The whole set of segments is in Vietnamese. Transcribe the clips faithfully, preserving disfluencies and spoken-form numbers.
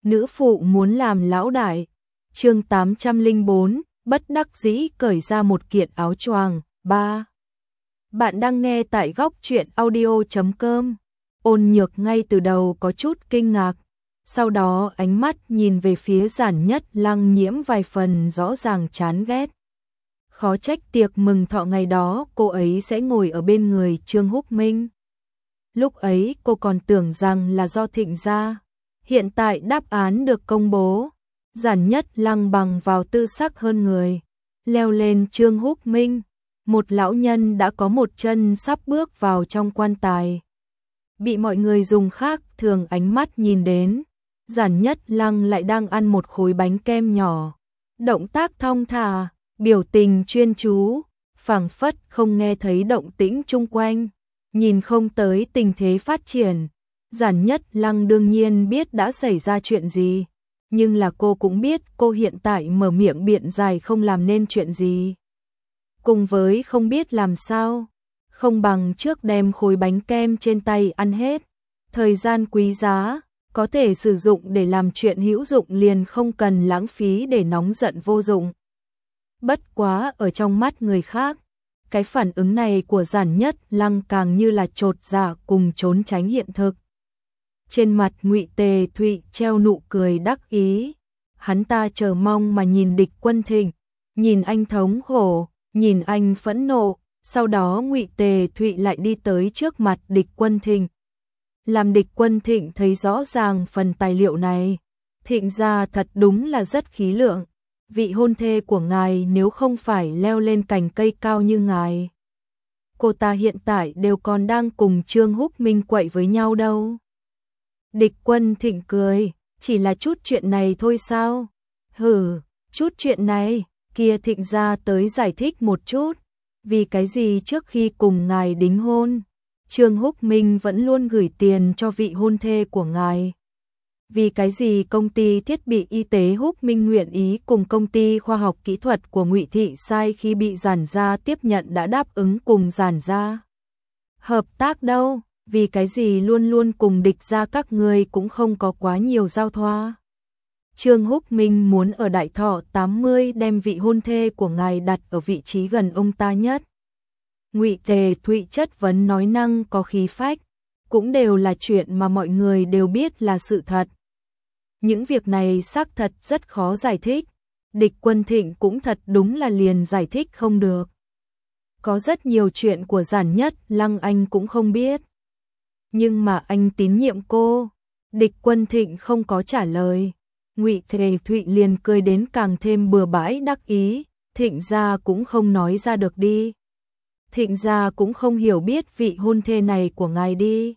nữ phụ muốn làm lão đại. Chương tám trăm lẻ bốn, bất đắc dĩ cởi ra một kiện áo choàng. ba. Bạn đang nghe tại góc truyện audio chấm com. Ôn Nhược ngay từ đầu có chút kinh ngạc, sau đó ánh mắt nhìn về phía Giản Nhất Lăng nhiễm vài phần rõ ràng chán ghét. Khó trách tiệc mừng thọ ngày đó cô ấy sẽ ngồi ở bên người Trương Húc Minh. Lúc ấy cô còn tưởng rằng là do Thịnh gia. Hiện tại đáp án được công bố. Giản Nhất Lăng bằng vào tư sắc hơn người, leo lên Trương Húc Minh. Một lão nhân đã có một chân sắp bước vào trong quan tài, bị mọi người dùng khác thường ánh mắt nhìn đến. Giản Nhất Lăng lại đang ăn một khối bánh kem nhỏ, động tác thong thả, biểu tình chuyên chú, phảng phất không nghe thấy động tĩnh chung quanh, nhìn không tới tình thế phát triển. Giản Nhất Lăng đương nhiên biết đã xảy ra chuyện gì, nhưng là cô cũng biết cô hiện tại mở miệng biện giải không làm nên chuyện gì. Cùng với không biết làm sao, không bằng trước đem khối bánh kem trên tay ăn hết. Thời gian quý giá, có thể sử dụng để làm chuyện hữu dụng liền không cần lãng phí để nóng giận vô dụng. Bất quá ở trong mắt người khác, cái phản ứng này của Giản Nhất Lăng càng như là chột dạ cùng trốn tránh hiện thực. Trên mặt Ngụy Tề Thụy treo nụ cười đắc ý, hắn ta chờ mong mà nhìn Địch Quân Thịnh, nhìn anh thống khổ, nhìn anh phẫn nộ, sau đó Ngụy Tề Thụy lại đi tới trước mặt Địch Quân Thịnh. Làm Địch Quân Thịnh thấy rõ ràng phần tài liệu này, Thịnh gia thật đúng là rất khí lượng, vị hôn thê của ngài nếu không phải leo lên cành cây cao như ngài, cô ta hiện tại đều còn đang cùng Trương Húc Minh quậy với nhau đâu. Địch Quân Thịnh cười, chỉ là chút chuyện này thôi sao? Hừ, chút chuyện này, kia Thịnh gia tới giải thích một chút, vì cái gì trước khi cùng ngài đính hôn, Trương Húc Minh vẫn luôn gửi tiền cho vị hôn thê của ngài. Vì cái gì công ty thiết bị y tế Húc Minh nguyện ý cùng công ty khoa học kỹ thuật của Ngụy Thị Sai khi bị Giản gia tiếp nhận đã đáp ứng cùng Giản gia hợp tác đâu? Vì cái gì luôn luôn cùng Địch gia các người cũng không có quá nhiều giao thoa? Trương Húc Minh muốn ở đại thọ tám mươi đem vị hôn thê của ngài đặt ở vị trí gần ông ta nhất. Ngụy Tề Thụy chất vấn nói năng có khí phách, cũng đều là chuyện mà mọi người đều biết là sự thật. Những việc này xác thật rất khó giải thích, Địch Quân Thịnh cũng thật đúng là liền giải thích không được. Có rất nhiều chuyện của Giản Nhất Lăng anh cũng không biết. Nhưng mà anh tín nhiệm cô. Địch Quân Thịnh không có trả lời. Ngụy Tề Thụy liền cười đến càng thêm bừa bãi đắc ý. Thịnh gia cũng không nói ra được đi. Thịnh gia cũng không hiểu biết vị hôn thê này của ngài đi.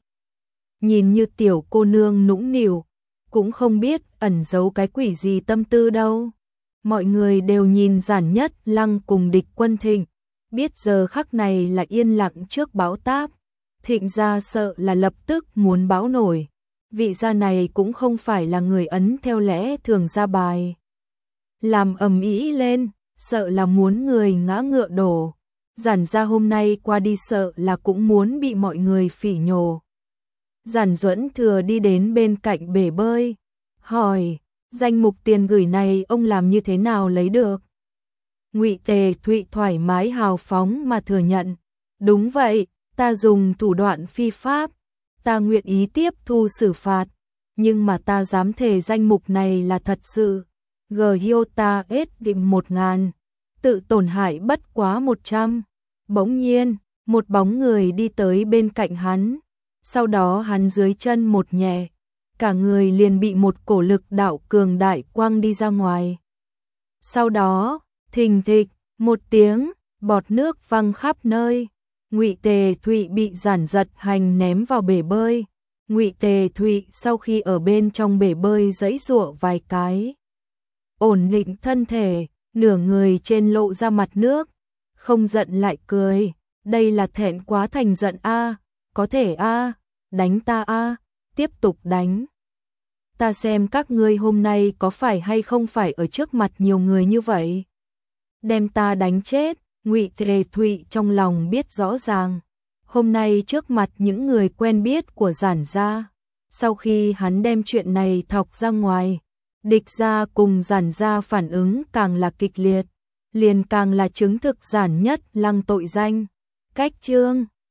Nhìn như tiểu cô nương nũng nịu, cũng không biết ẩn giấu cái quỷ gì tâm tư đâu. Mọi người đều nhìn Giản Nhất Lăng cùng Địch Quân Thịnh, biết giờ khắc này là yên lặng trước bão táp. Thịnh gia sợ là lập tức muốn bão nổi. Vị gia này cũng không phải là người ấn theo lẽ thường ra bài. Làm ầm ĩ lên, sợ là muốn người ngã ngựa đổ. Giản gia hôm nay qua đi sợ là cũng muốn bị mọi người phỉ nhổ. Giản Duẫn Thừa đi đến bên cạnh bể bơi, hỏi, danh mục tiền gửi này ông làm như thế nào lấy được? Ngụy Tề Thụy thoải mái hào phóng mà thừa nhận, đúng vậy, ta dùng thủ đoạn phi pháp, ta nguyện ý tiếp thu xử phạt, nhưng mà ta dám thề danh mục này là thật sự. Giota ét định một ngàn, tự tổn hại bất quá một trăm. Bỗng nhiên, một bóng người đi tới bên cạnh hắn, sau đó hắn dưới chân một nhẹ, cả người liền bị một cổ lực đạo cường đại quăng đi ra ngoài. Sau đó, thình thịch, một tiếng, bọt nước văng khắp nơi. Ngụy Tề Thụy bị Giản Giật Hành ném vào bể bơi. Ngụy Tề Thụy sau khi ở bên trong bể bơi giãy giụa vài cái, ổn định thân thể, nửa người trên lộ ra mặt nước, không giận lại cười, đây là thẹn quá thành giận a, có thể a, đánh ta a, tiếp tục đánh. Ta xem các ngươi hôm nay có phải hay không phải ở trước mặt nhiều người như vậy, đem ta đánh chết. Ngụy Tề Thụy trong lòng biết rõ ràng, hôm nay trước mặt những người quen biết của Giản gia, Sau khi hắn đem chuyện này thọc ra ngoài, Địch gia cùng Giản gia phản ứng càng là kịch liệt, liền càng là chứng thực Giản Nhất Lăng tội danh. Cách chương